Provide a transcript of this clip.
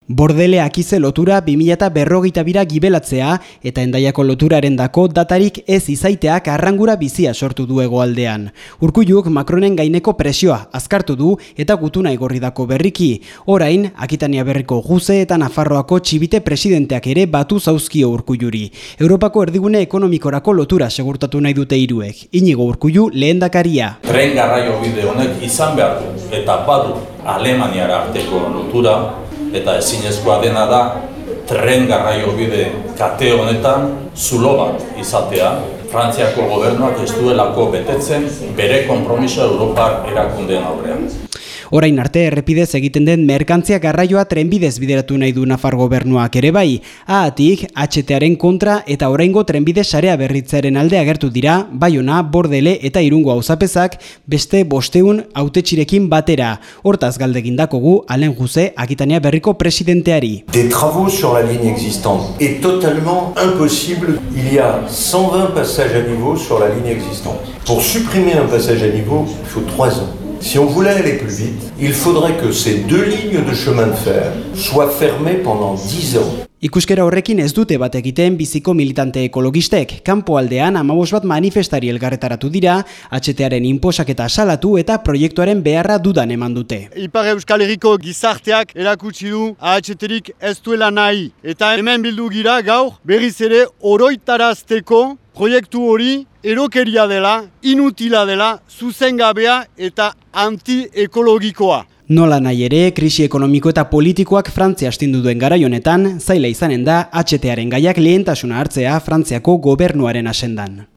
Bordele Akize lotura 2052 gibelatzea eta Hendaiako loturarendako datarik ez izaiteak arrangura bizia sortu du hegoaldean. Urkulluk Macronen gaineko presioa azkartu du eta gutuna igorridako berriki. Orain, Akitania Berriko Guze eta Nafarroako Txibite presidenteak ere batu zauzkio Urkulluri. Europako erdigune ekonomikorako lotura segurtatu nahi dute hiruek. Inigo Urkullu lehendakaria. Tren garraio bide honek izan behar du eta badu Alemaniara arteko lotura, eta ezinezkoa dena da tren garraio bide kate honetan zulo bat izatea. Frantziako gobernuak ez duelako betetzen bere konpromiso Europar erakundeen aurrean. Orain arte errepidez egiten den merkantzia garraioa trenbidez bideratu nahi du Nafar gobernuak ere bai. Haatik, HTaren kontra eta oraingo trenbide sarea berritzearen alde agertu dira Baiona, Bordele eta Irungo auzapezak beste 500 hautetsirekin batera. Hortaz galdegindakogu Alen Guze, Akitania Berriko presidenteari. Des travaux sur la ligne existante est totalement impossible. Il y a 120 passages à niveau sur la ligne existante. Pour supprimer un passage à niveau, il faut 3 ans. Si on voulait aller plus vite, il faudrait que ces 2 lignes de chemin de fer soient fermées pendant 10 ans. Ikuskera horrekin ez dute bat egiten biziko militante ekologistek. Kanpoaldean 15 bat manifestari elgarretaratu dira, HTaren inposaketa salatu eta proiektuaren beharra dudan eman dute. Ipar Euskal Herriko gizarteak erakutsi du HTrik ez duela nahi. Eta hemen bildu gira gaur berriz ere oroitarazteko proiektu hori erokeria dela, inutila dela, zuzengabea eta antiekologikoa. Nola nahi ere, krisi ekonomiko eta politikoak Frantzia astindu duen garai honetan, zaila izanen da HTaren gaiak lehentasuna hartzea Frantziako gobernuaren asendan.